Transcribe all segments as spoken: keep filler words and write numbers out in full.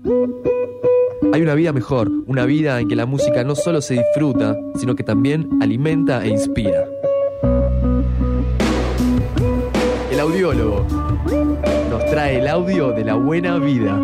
Hay una vida mejor, una vida en que la música no solo se disfruta, sino que también alimenta e inspira. El audiólogo nos trae el audio de la buena vida.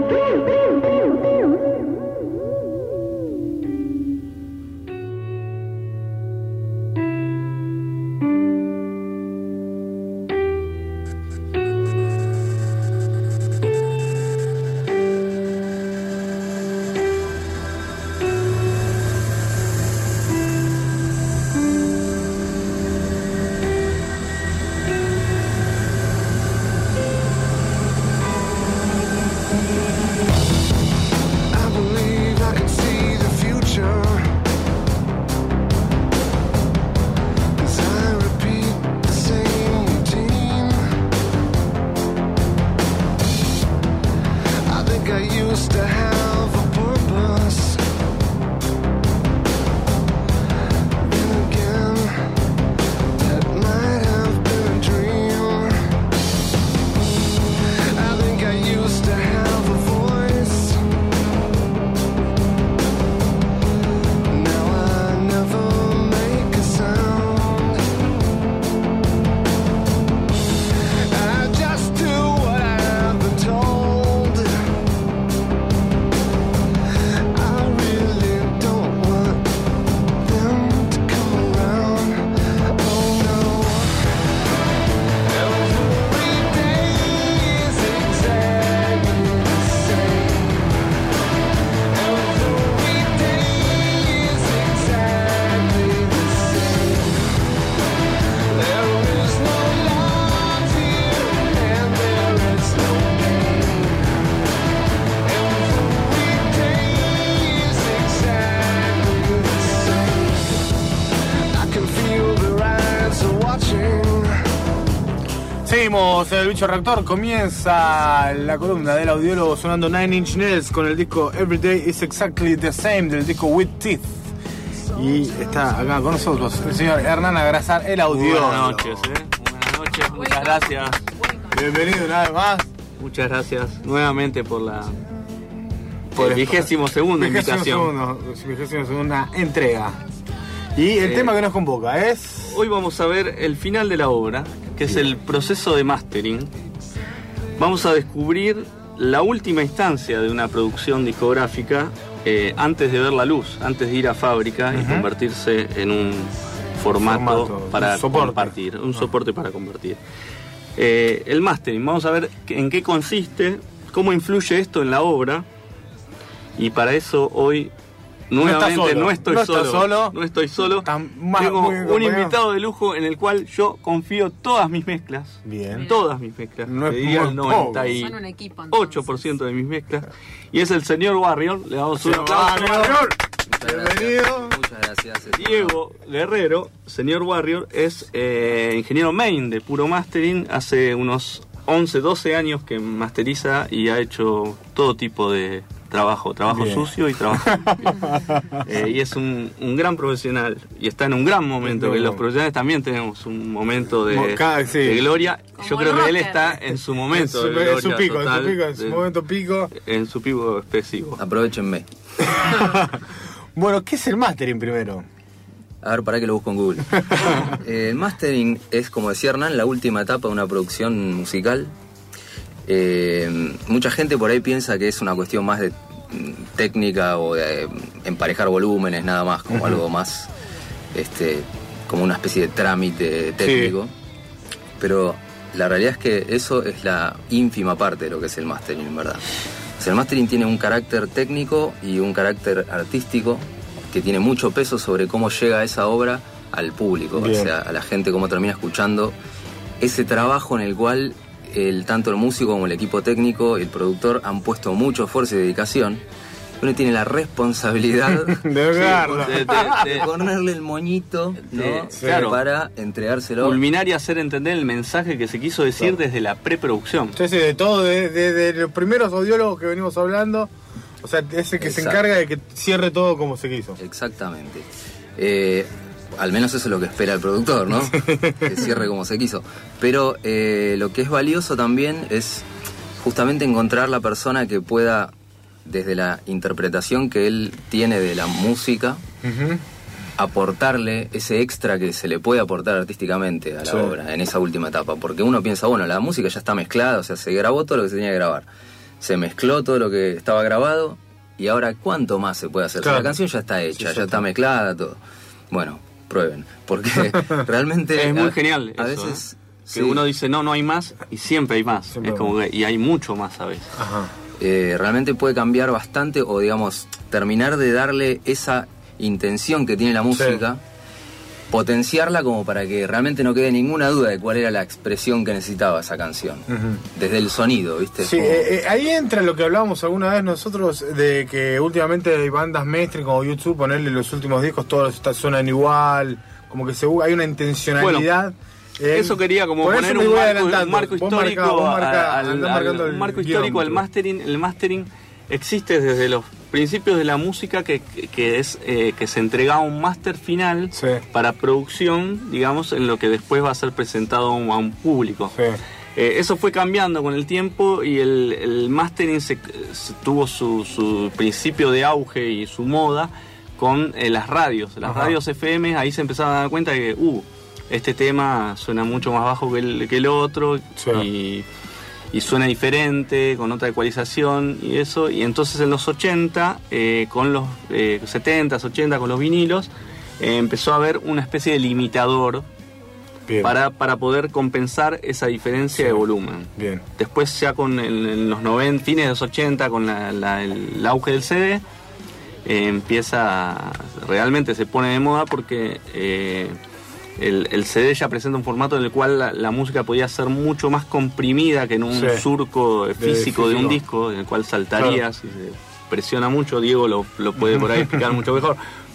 Seguimos, el bicho reactor. Comienza la columna del audiólogo sonando Nine Inch Nails con el disco Everyday is Exactly the Same del disco With Teeth. Y está acá con nosotros el señor Hernán Agrasar, el audiólogo. Buenas noches, ¿eh? Buenas noches, muchas gracias. Bienvenido una vez más. Muchas gracias nuevamente por la por el vigésimo segunda invitación. Vigésimo segunda entrega. Y el eh, tema que nos convoca es... Hoy vamos a ver el final de la obra, que es el proceso de mastering. Vamos a descubrir la última instancia de una producción discográfica eh, antes de ver la luz, antes de ir a fábrica uh-huh. y convertirse en un formato, formato para un compartir, un uh-huh. soporte para compartir. Eh, el mastering, vamos a ver en qué consiste, cómo influye esto en la obra, y para eso hoy... Nuevamente no, no estoy no solo, solo, no estoy solo. Más, Tengo un invitado de lujo en el cual yo confío todas mis mezclas. Bien. Todas mis mezclas. No es diría el noventa y ocho por ciento de mis mezclas. Y es el señor Warrior. Le damos un aplauso. Bienvenido. Muchas gracias. Diego Guerrero, señor Warrior, es eh, ingeniero main de Puro Mastering. Hace unos once, doce años que masteriza y ha hecho todo tipo de trabajo, trabajo Bien. sucio y trabajo eh, y es un, un gran profesional y está en un gran momento, no, que los profesionales también tenemos un momento de, Cada, sí. de gloria. Yo creo que él está en su momento en su, de gloria en su pico, total, en su pico, en su de, momento pico. En su pico expresivo. Aprovechenme. Bueno, ¿qué es el mastering primero? A ver, para que lo busco en Google. eh, el mastering es, como decía Hernán, la última etapa de una producción musical. Eh, mucha gente por ahí piensa que es una cuestión más de técnica o de emparejar volúmenes, nada más, como uh-huh. algo más, este, como una especie de trámite técnico. Sí. Pero la realidad es que eso es la ínfima parte de lo que es el mastering, en verdad. O sea, el mastering tiene un carácter técnico y un carácter artístico que tiene mucho peso sobre cómo llega esa obra al público, Bien. o sea, a la gente, cómo termina escuchando ese trabajo en el cual el, tanto el músico como el equipo técnico y el productor han puesto mucho esfuerzo y dedicación. Uno tiene la responsabilidad de, de, de, de ponerle el moñito, ¿no? Sí, claro. Para entregárselo. Culminar y hacer entender el mensaje que se quiso decir claro. desde la preproducción. Sí, sí, de todo, de, de, de los primeros audiólogos que venimos hablando. O sea, ese que Exacto. se encarga de que cierre todo como se quiso. Exactamente. Eh, al menos eso es lo que espera el productor, ¿no? Que cierre como se quiso. Pero eh, lo que es valioso también es justamente encontrar la persona que pueda desde la interpretación que él tiene de la música, uh-huh. aportarle ese extra que se le puede aportar artísticamente a la sí. obra en esa última etapa, porque uno piensa, bueno, la música ya está mezclada, o sea, se grabó todo lo que se tenía que grabar, se mezcló todo lo que estaba grabado, y ahora ¿cuánto más se puede hacer? Claro. O sea, la canción ya está hecha, sí, ya está, está mezclada, todo. Bueno, prueben, porque realmente es muy a, genial a eso, veces ¿eh? Que sí. uno dice no, no hay más, y siempre hay más, siempre es como que, y hay mucho más a veces. Ajá. Eh, realmente puede cambiar bastante, o digamos, terminar de darle esa intención que tiene la música, sí. potenciarla como para que realmente no quede ninguna duda de cuál era la expresión que necesitaba esa canción, uh-huh. desde el sonido, ¿viste? Sí, como... eh, eh, ahí entra lo que hablábamos alguna vez nosotros, de que últimamente hay bandas mainstream como YouTube, ponerle los últimos discos, todos suenan igual, como que se, hay una intencionalidad. Bueno, eh, eso quería como poner un marco, un marco histórico, marcá, marcá, al, al, al, un marco histórico al mastering. El mastering existe desde los principios de la música, que, que, que es eh, que se entregaba un máster final sí. para producción, digamos, en lo que después va a ser presentado a un, a un público. Sí. Eh, eso fue cambiando con el tiempo, y el, el mastering se, se tuvo su, su principio de auge y su moda con eh, las radios. Las Ajá. radios F M, ahí se empezaron a dar cuenta de que uh, este tema suena mucho más bajo que el, que el otro, sí. y... y suena diferente, con otra ecualización y eso, y entonces en los ochenta, eh, con los eh, setenta, ochenta, con los vinilos, eh, empezó a haber una especie de limitador para, para poder compensar esa diferencia sí. de volumen. Bien. Después ya con el, en los noventa, fines de los ochenta, con la, la, el, el auge del C D, eh, empieza, realmente se pone de moda porque... Eh, El, el C D ya presenta un formato en el cual la, la música podía ser mucho más comprimida que en un sí. surco físico de, físico de un disco, en el cual saltarías claro. y se presiona mucho. Diego lo, lo puede por ahí explicar mucho mejor.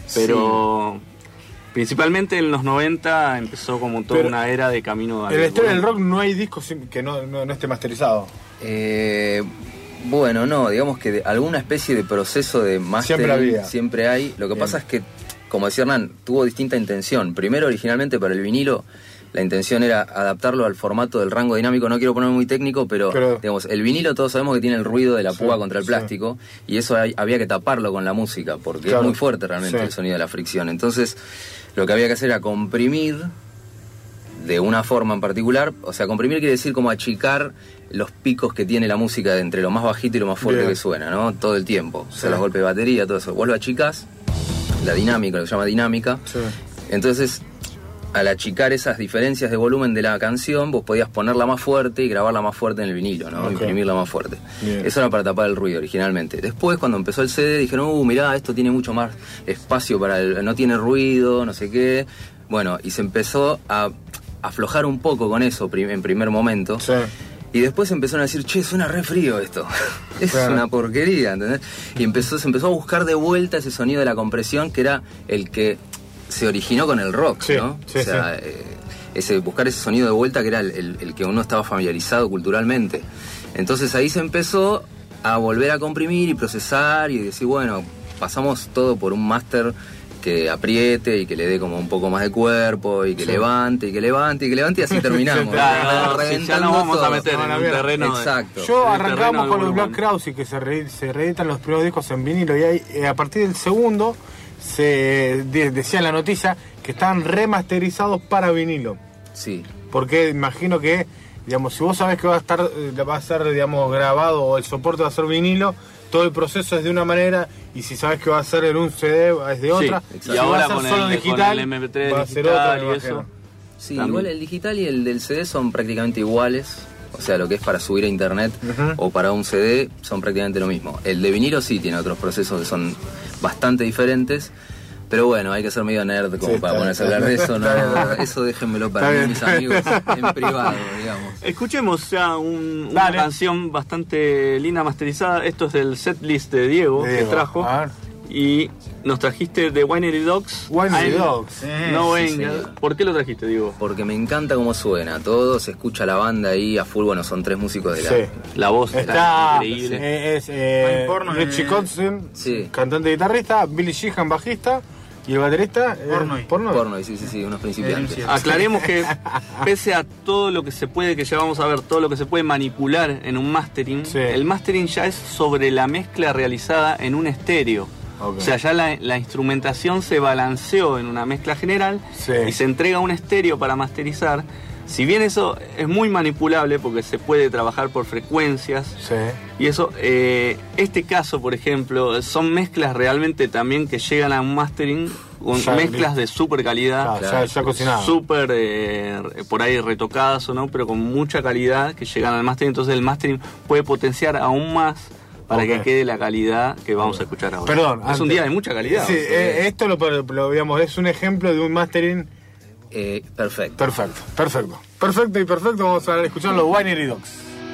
Pero sí. principalmente en los noventa empezó como toda Pero una era de camino. En la historia del rock no hay discos que no, no, no esté masterizado. Eh, bueno, no, digamos que de, alguna especie de proceso de mastering siempre, había. siempre hay. Lo que Bien. pasa es que, como decía Hernán, tuvo distinta intención. Primero, originalmente para el vinilo, la intención era adaptarlo al formato del rango dinámico. No quiero ponerme muy técnico, pero, pero digamos, el vinilo todos sabemos que tiene el ruido de la púa sí, contra el plástico, sí. y eso hay, había que taparlo con la música, porque claro. es muy fuerte realmente sí. el sonido de la fricción. Entonces, lo que había que hacer era comprimir de una forma en particular. O sea, comprimir quiere decir como achicar los picos que tiene la música de entre lo más bajito y lo más fuerte Bien. que suena, ¿no? Todo el tiempo. Sí. O sea, los golpes de batería, todo eso. Vos lo achicás, la dinámica, lo que se llama dinámica. Sí. Entonces, al achicar esas diferencias de volumen de la canción, vos podías ponerla más fuerte y grabarla más fuerte en el vinilo, ¿no? Okay. Imprimirla más fuerte. Bien. Eso era para tapar el ruido originalmente. Después, cuando empezó el C D, dijeron, uh, mirá, esto tiene mucho más espacio para el... no tiene ruido, no sé qué. Bueno, y se empezó a aflojar un poco con eso en primer momento. Sí. Y después empezaron a decir, che, suena re frío esto. Es claro. una porquería, ¿entendés? Y empezó, se empezó a buscar de vuelta ese sonido de la compresión, que era el que se originó con el rock, sí, ¿no? Sí, o sea, sí. eh, ese, buscar ese sonido de vuelta que era el, el, el que uno estaba familiarizado culturalmente. Entonces ahí se empezó a volver a comprimir y procesar y decir, bueno, pasamos todo por un máster que apriete y que le dé como un poco más de cuerpo y que sí. levante y que levante y que levante y así terminamos. Claro, no, si ya nos vamos todo. a meter en un terreno. Exacto. De, Yo arrancamos con los Black Crowes y que se, re, se reeditan los primeros discos en vinilo y ahí, eh, a partir del segundo se de, decía en la noticia que estaban remasterizados para vinilo. Sí. Porque imagino que, digamos, si vos sabés que va a estar, va a ser, digamos, grabado o el soporte va a ser vinilo, todo el proceso es de una manera, y si sabes que va a ser en un C D es de otra. Sí, y ahora con, solo el, digital, con el M P tres va a ser otra y eso. Sí, también. Igual el digital y el del C D son prácticamente iguales. O sea, lo que es para subir a internet uh-huh. o para un C D son prácticamente lo mismo. El de vinilo sí tiene otros procesos que son bastante diferentes. Pero bueno, hay que ser medio nerd como sí, para ponerse a hablar de eso, ¿no? Eso déjenmelo para mí, mis amigos, en privado, digamos. Escuchemos ya un, una canción bastante linda, masterizada. Esto es del setlist de Diego, Diego. que trajo. Y nos trajiste de Winery Dogs. Winery Dogs. Sí, no venga. Sí, ¿por qué lo trajiste, Diego? Porque me encanta cómo suena. Todo se escucha la banda ahí a full. Bueno, son tres músicos de la... Sí. La voz está, está increíble. Eh, es eh, Richie Kotzen, sí. cantante y guitarrista. Billy Sheehan, bajista. ¿Y el baterista? Pornoy. Eh, Pornoy. Pornoy, sí, sí, sí, unos principiantes. Aclaremos que pese a todo lo que se puede, que ya vamos a ver, todo lo que se puede manipular en un mastering, sí. el mastering ya es sobre la mezcla realizada en un estéreo. Okay. O sea, ya la, la instrumentación se balanceó en una mezcla general, sí, y se entrega un estéreo para masterizar. Si bien eso es muy manipulable porque se puede trabajar por frecuencias, sí, y eso, eh, este caso, por ejemplo, son mezclas realmente también que llegan a un mastering con ya, mezclas de super calidad, claro, ya, ya cocinado, super eh, por ahí retocadas o no, pero con mucha calidad que llegan al mastering. Entonces el mastering puede potenciar aún más para okay. que quede la calidad que vamos a escuchar ahora. Perdón, es antes, un día de mucha calidad. Sí, eh, esto lo, lo digamos, es un ejemplo de un mastering. Eh, perfecto. Perfecto, perfecto. Perfecto y perfecto. Vamos a escuchar los Winery Dogs.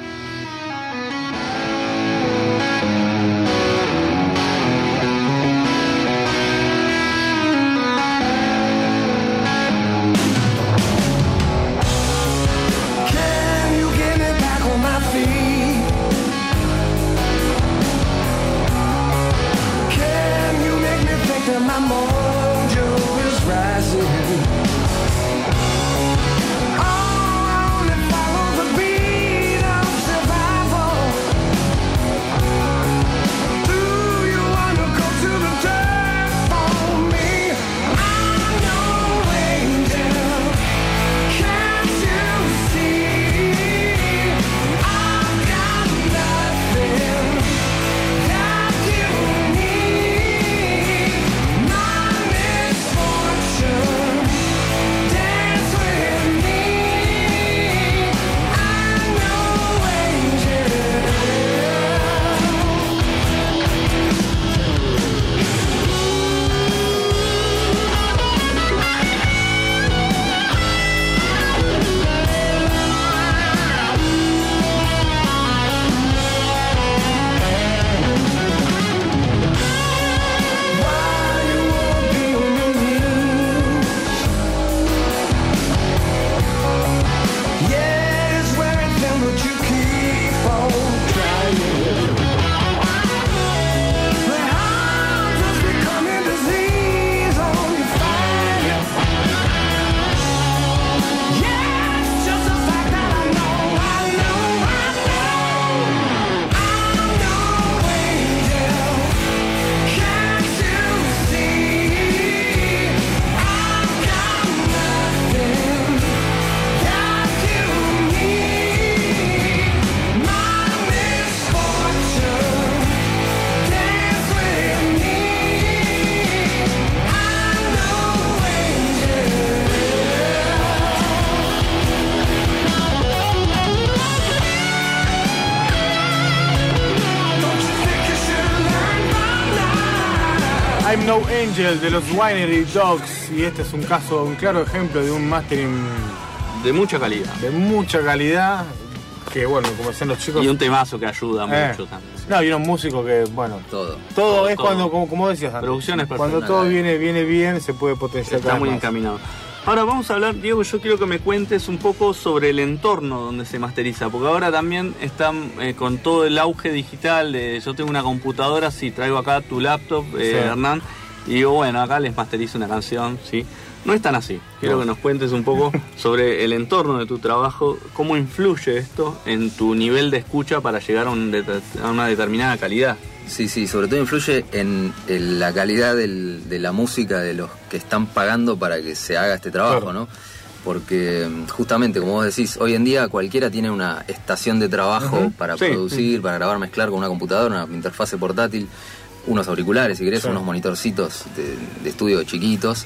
I'm No Angel de los Winery Dogs, y este es un caso, un claro ejemplo de un mastering de mucha calidad. De mucha calidad, que bueno, como decían los chicos. Y un temazo que ayuda eh. mucho también. No, y unos músicos que, bueno, todo. Todo, todo es todo. cuando, como, como decías antes, producciones cuando todo viene, viene bien, se puede potenciar. Está muy más. encaminado. Ahora vamos a hablar, Diego, yo quiero que me cuentes un poco sobre el entorno donde se masteriza, porque ahora también están eh, con todo el auge digital, de, yo tengo una computadora, si traigo acá tu laptop, eh, sí. Hernán, y digo, bueno, acá les masterizo una canción, ¿sí? No es tan así. Quiero no. que nos cuentes un poco sobre el entorno de tu trabajo, cómo influye esto en tu nivel de escucha para llegar a, un a una determinada calidad. Sí, sí, sobre todo influye en, en la calidad del, de la música de los que están pagando para que se haga este trabajo, claro. ¿no? Porque justamente, como vos decís, hoy en día cualquiera tiene una estación de trabajo uh-huh. para sí, producir, sí. para grabar, mezclar con una computadora, una interfase portátil, unos auriculares, si querés, sí. unos monitorcitos de, de estudio chiquitos.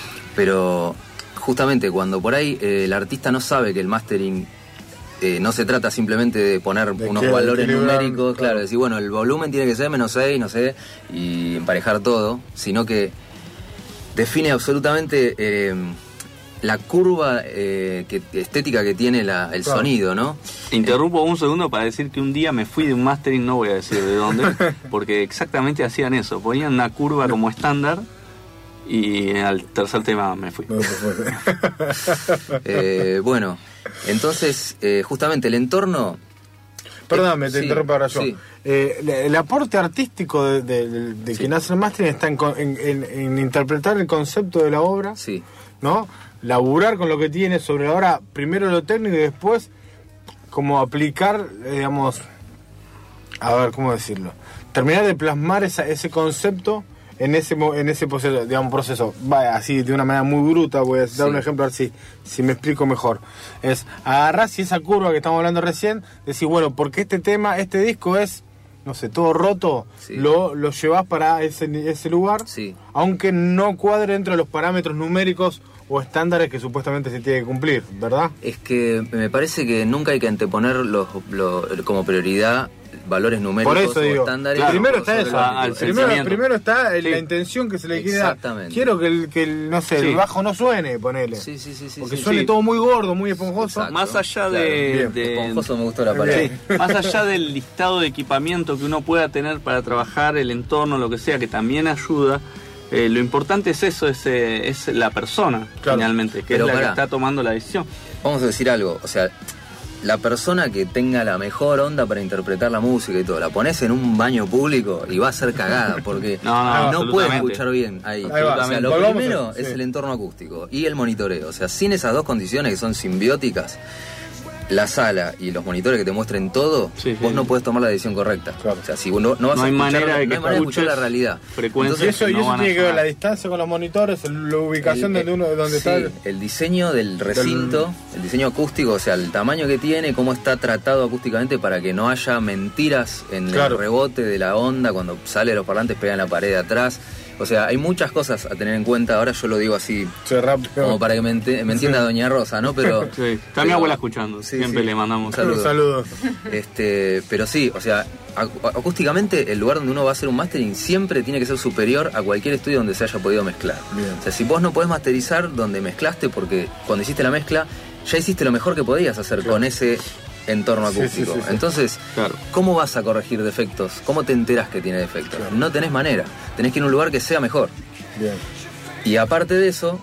Pero justamente cuando por ahí eh, el artista no sabe que el mastering eh, no se trata simplemente de poner de unos valores numéricos, claro, claro, decir, bueno, el volumen tiene que ser menos seis, no sé, y emparejar todo, sino que define absolutamente eh, la curva eh, que, estética que tiene la, el claro. sonido, ¿no? Interrumpo un segundo para decir que un día me fui de un mastering, no voy a decir de dónde, porque exactamente hacían eso, ponían una curva como estándar. Y al tercer tema me fui. eh, bueno, entonces, eh, justamente el entorno... perdóname, te sí, interrumpo ahora yo. Sí. Eh, el, el aporte artístico de, de, de, de Sí. quien hace el mastering está en, en, en, en interpretar el concepto de la obra, Sí. ¿no? Laburar con lo que tiene sobre la obra, primero lo técnico y después como aplicar, eh, digamos, a ver, ¿cómo decirlo? Terminar de plasmar esa, ese concepto en ese mo- en ese proceso, digamos, proceso. Vaya, así de una manera muy bruta, voy a dar Sí. un ejemplo a ver si, si me explico mejor. Es agarrar si esa curva que estamos hablando recién, decir, bueno, porque este tema, este disco es, no sé, todo roto, Sí. lo, lo llevas para ese, ese lugar, Sí. aunque no cuadre dentro de los parámetros numéricos o estándares que supuestamente se tiene que cumplir, ¿verdad? Es que me parece que nunca hay que anteponer los, los- como prioridad valores numéricos Por eso o digo, estándares. claro, primero sobre está lo eso. al artístico. Primero, sentimiento. primero está el- Sí. la intención que se le quiere dar. Exactamente. Quiero que el, que el, no sé, Sí. el bajo no suene, ponele. Sí, sí, sí, sí. Porque sí, suene sí. todo muy gordo, muy esponjoso. Exacto. Más allá Claro, de, bien. de- Esponjoso me gustó la palabra. Sí. más allá del listado de equipamiento que uno pueda tener para trabajar, el entorno, lo que sea, que también ayuda, eh, lo importante es eso, es, eh, es la persona, Claro. finalmente, que Pero es la pará. que está tomando la decisión. Vamos a decir algo, o sea, la persona que tenga la mejor onda para interpretar la música y todo, la pones en un baño público y va a ser cagada, porque No, no, no absolutamente. puede escuchar bien ahí. Ahí va, O sea, lo volvamos primero a- sí. es el entorno acústico y el monitoreo. O sea, sin esas dos condiciones que son simbióticas, la sala y los monitores que te muestren todo, Sí, sí. vos no podés tomar la decisión correcta. Claro. O sea, si vos no, no vas No a hay escuchar, manera de que no hay manera de escuchar la escuches realidad. frecuencias. Y eso, y no eso van a tiene que ver sonar. la distancia con los monitores, el- la ubicación El- de uno, de donde sí, está el... el diseño del recinto, el diseño acústico, o sea, el tamaño que tiene, cómo está tratado acústicamente para que no haya mentiras en Claro. el rebote de la onda cuando sale los parlantes, pegan la pared de atrás. O sea, hay muchas cosas a tener en cuenta. Ahora yo lo digo así, Sí, rápido. como para que me, ente- me entienda Doña Rosa, ¿no? Pero Sí, está pero- mi abuela escuchando, Sí, siempre sí. le mandamos Un saludo. Un saludo. Este, pero sí, o sea, acu- acústicamente el lugar donde uno va a hacer un mastering siempre tiene que ser superior a cualquier estudio donde se haya podido mezclar. Bien. O sea, si vos no podés masterizar donde mezclaste, porque cuando hiciste la mezcla ya hiciste lo mejor que podías hacer Claro. con ese entorno Sí, acústico. sí, sí, sí. Entonces, Claro. ¿cómo vas a corregir defectos? ¿Cómo te enteras que tiene defectos? Claro. No tenés manera. Tenés que ir a un lugar que sea mejor. Bien. Y aparte de eso,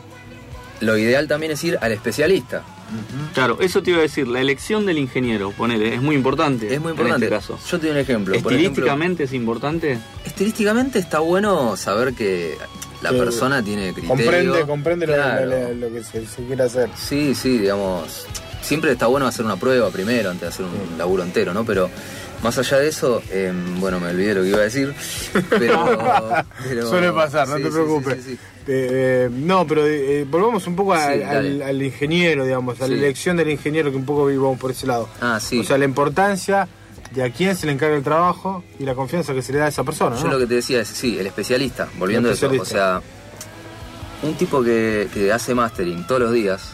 lo ideal también es ir al especialista. Claro, eso te iba a decir, la elección del ingeniero, ponele, es muy importante. Es muy importante. En este caso. Yo te doy un ejemplo. Por ejemplo, Estilísticamente es importante. estilísticamente está bueno saber que la Sí. persona tiene criterio. Comprende, comprende lo- Claro. lo, lo- lo que se, se quiere hacer. Sí, sí, digamos. Siempre está bueno hacer una prueba primero antes de hacer un laburo entero, ¿no? Pero más allá de eso, eh, bueno, me olvidé lo que iba a decir. Pero. pero- Suele pasar, no sí, te sí, preocupes. sí, sí, sí. Eh, eh, no, pero eh, volvamos un poco a- Sí, al, dale. al ingeniero, digamos, a la Sí. elección del ingeniero, que un poco vamos por ese lado. Ah, sí. O sea, la importancia de a quién se le encarga el trabajo y la confianza que se le da a esa persona, ¿no? Yo lo que te decía es, sí, el especialista, volviendo El a eso. O especialista. sea, un tipo que, que hace mastering todos los días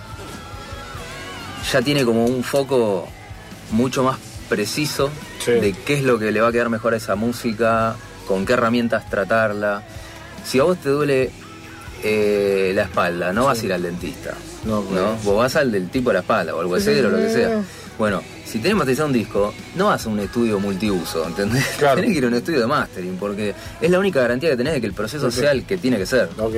ya tiene como un foco mucho más preciso Sí. de qué es lo que le va a quedar mejor a esa música, con qué herramientas tratarla. Si a vos te duele eh, la espalda, no vas a ir al dentista. No, ¿no? claro. Vos vas al del tipo de la espalda o al huesero o lo que sea. Sí. Bueno, si tenés masterizado un disco, no vas a un estudio multiuso, ¿entendés? Claro. Tenés que ir a un estudio de mastering, porque es la única garantía que tenés de que el proceso Ok. sea el que tiene que ser. Ok.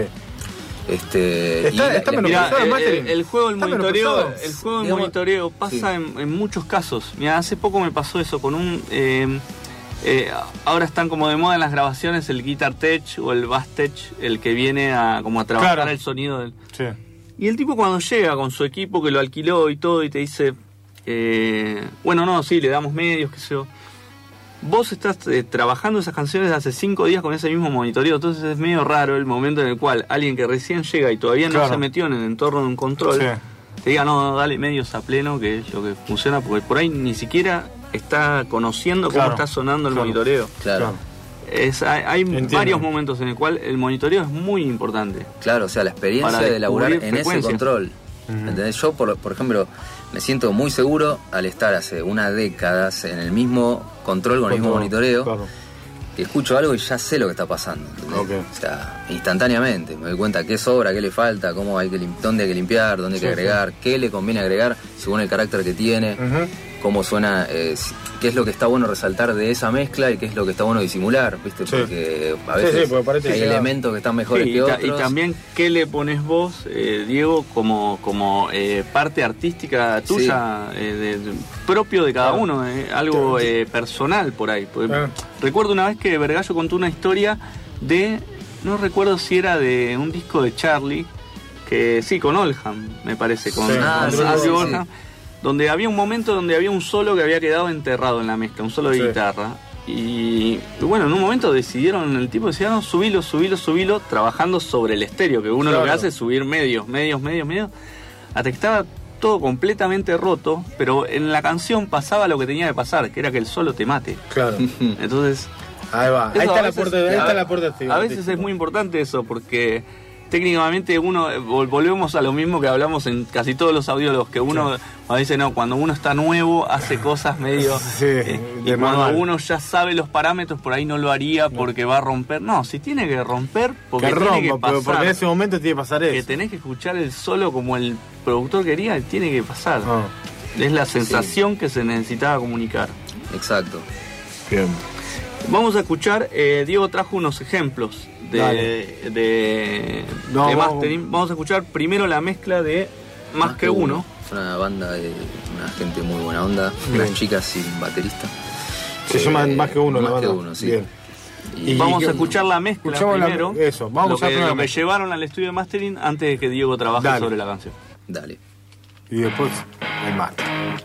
Este, Está- está la- menos Mirá, pensado el el, mastering. el- el juego del Está monitoreo, menospreciado. el juego del Digamos, monitoreo pasa sí. en, en muchos casos. Mira, hace poco me pasó eso con un eh, eh, ahora están como de moda en las grabaciones el guitar tech o el bass tech, el que viene a como a trabajar Claro. el sonido del. Sí. Y el tipo cuando llega con su equipo que lo alquiló y todo y te dice, eh, bueno, no, sí, le damos medios, qué sé yo. Vos estás eh, trabajando esas canciones hace cinco días con ese mismo monitoreo, entonces es medio raro el momento en el cual alguien que recién llega y todavía no Claro. se metió en el entorno de un control, Sí. te diga, no, no, dale medios a pleno, que es lo que funciona, porque por ahí ni siquiera está conociendo Claro. cómo está sonando el Claro. monitoreo. Claro, Claro. Es, hay hay Entiendo. varios momentos en el cual el monitoreo es muy importante. claro, o sea, la experiencia Para de laburar descubrir en ese frecuencias. control. Ujú. ¿Entendés? Yo, por, por ejemplo, me siento muy seguro al estar hace una década en el mismo control con el mismo Control, monitoreo. claro. Que escucho algo y ya sé lo que está pasando. ¿entendés? Ok. O sea, instantáneamente me doy cuenta qué sobra, qué le falta, cómo hay que lim- dónde hay que limpiar, dónde hay que Sí, agregar, qué le conviene agregar según el carácter que tiene. Ujú. cómo suena, eh, qué es lo que está bueno resaltar de esa mezcla y qué es lo que está bueno disimular, ¿viste? Sí. Porque a veces Sí, sí, porque parece hay que elementos que están mejores Sí, que y, ta- otros. y también qué le pones vos, eh, Diego, como, como eh, parte artística tuya, eh, de- de- propio de cada Claro. uno, eh, algo eh, personal por ahí. Porque Ah. recuerdo una vez que Vergallo contó una historia de, no recuerdo si era de un disco de Charlie, que sí, con Oldham, me parece, con, Sí. con Ah, sí, Andrew sí, Oldham, sí. donde había un momento donde había un solo que había quedado enterrado en la mezcla, un solo de Sí. guitarra. Y bueno, en un momento decidieron, el tipo decía, no, subilo, subilo, subilo, trabajando sobre el estéreo, que uno Claro. lo que hace es subir medios, medios, medios, medios, hasta que estaba todo completamente roto, pero en la canción pasaba lo que tenía que pasar, que era que el solo te mate. Claro. Entonces, Ahí va. Ahí eso está a la veces- puerta, ahí a- está la puerta sí, a veces es muy importante eso, porque técnicamente uno, eh, vol- volvemos a lo mismo que hablamos en casi todos los audiólogos, que uno a veces no, cuando uno está nuevo hace cosas medio... Sí, eh, y de cuando manual. uno ya sabe los parámetros, por ahí no lo haría porque va a romper. No, si tiene que romper, porque que tiene que rompa, pero pasar. porque en ese momento tiene que pasar Que eso. tenés que escuchar el solo como el productor quería, tiene que pasar. Ah, Es la sensación que se necesitaba comunicar. Exacto. bien. Vamos a escuchar, eh, Diego trajo unos ejemplos de, Dale. de, No, de vamos- mastering. Vamos a escuchar primero la mezcla de Más, que, uno. Es una banda de una gente muy buena onda, Bien. unas chicas sin baterista. Se Eh, llama Más que uno, la Más que banda. uno, sí. Bien. Y- Y- Vamos que- a escuchar la mezcla escuchamos la- primero. eso, vamos a lo escuchar que, primero la lo que mezcla. llevaron al estudio de mastering antes de que Diego trabaje Dale. sobre la canción. Dale. Y después el mate.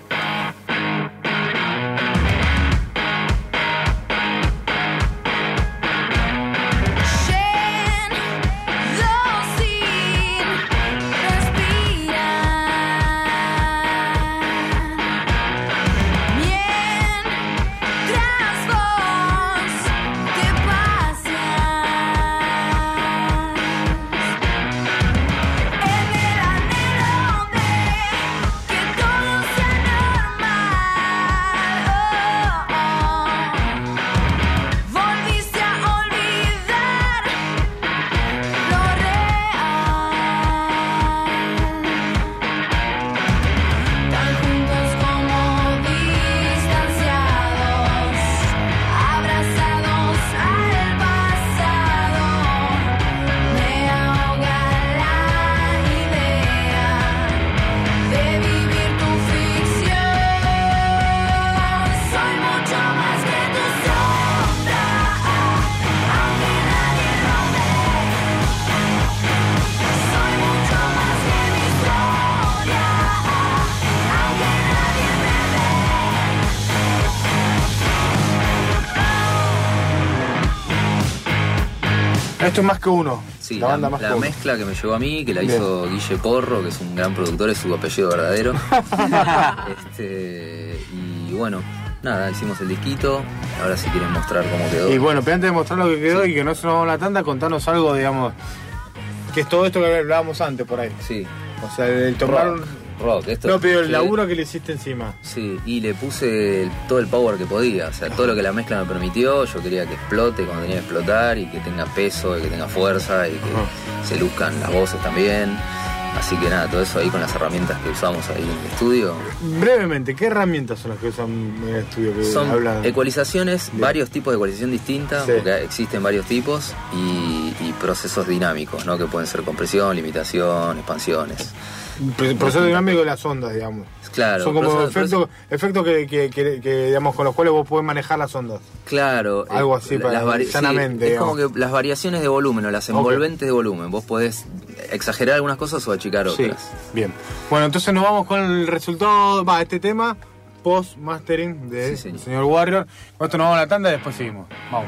sin respirar, mientras vos te paseas en el anhelo de que todo sea normal. Oh, oh. Volviste a olvidar lo real, tan juntos como distanciados, abrazados al pasado. Me ahoga la idea de vivir tu ficción. Soy mucho más que tu sombra, aunque nadie lo ve. Soy mucho más que mi historia, aunque nadie me ve. Esto es Más que uno. Sí, la la, banda Más la que uno. mezcla que me llegó a mí, que la Bien. hizo Guille Porro, que es un gran productor, es su apellido verdadero. Este, y bueno, nada, hicimos el disquito. Ahora si quieren mostrar cómo quedó. Y bueno, pero antes de mostrar lo que quedó y que no se nos vamos a la tanda, contanos algo, digamos, que es todo esto que hablábamos antes por ahí. Sí, O sea, el tomar un... rock. Esto, No, pero el que- laburo que le hiciste encima. Sí, y le puse el- todo el power que podía, o sea, todo lo que la mezcla me permitió, yo quería que explote cuando tenía que explotar y que tenga peso, y que tenga fuerza y que Ajá. se luzcan las voces también. Así que nada, todo eso ahí con las herramientas que usamos ahí en el estudio. Brevemente, ¿qué herramientas son las que usan en el estudio que Son hablan? ecualizaciones, Bien. varios tipos de ecualización distintas, Sí. porque existen varios tipos, y, y procesos dinámicos, ¿no? Que pueden ser compresión, limitación, expansiones. Pro- proceso dinámico de las ondas, digamos. Claro, Son como proceso- efectos efectos que, que, que- que, digamos, con los cuales vos podés manejar las ondas. Claro, Algo eh, así la- para- las vari- llanamente, sí, es digamos. como que las variaciones de volumen o las Ok. envolventes de volumen, vos podés exagerar algunas cosas o achicar Sí. otras. Bien. Bueno, entonces nos vamos con el resultado, va, este tema, post-mastering del Sí, señor. señor Warrior. Con esto nos vamos a la tanda y después seguimos. Vamos.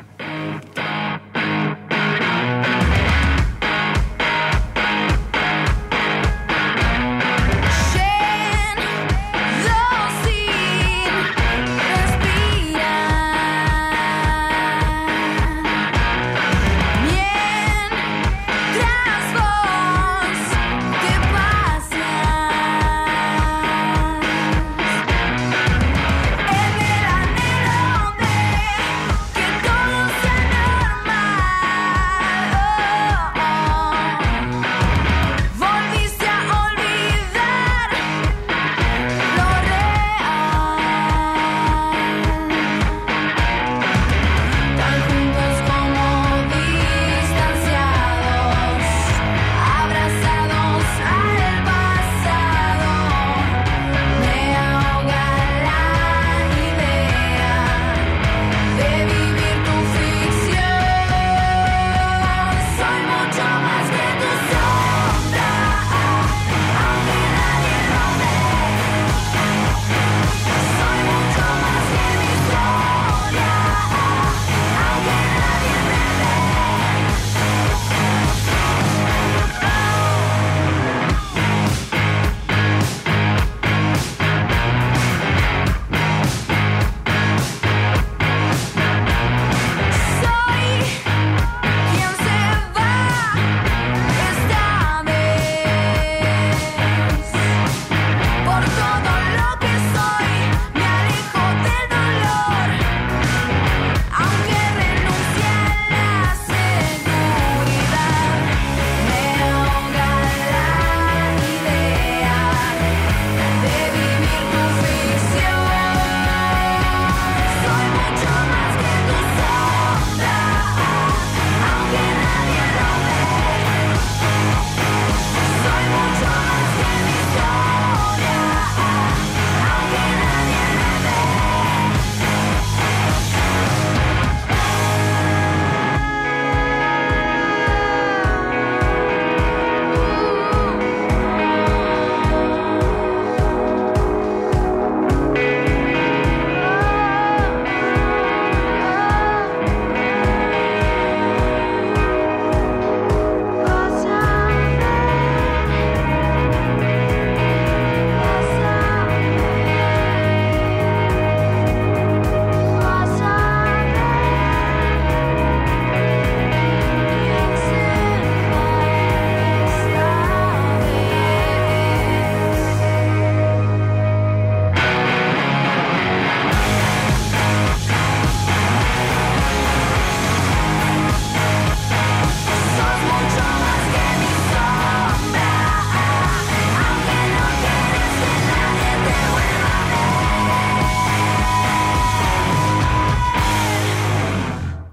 sin respirar, mientras vos te paseas en el anhelo de que todo sea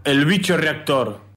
El bicho reactor.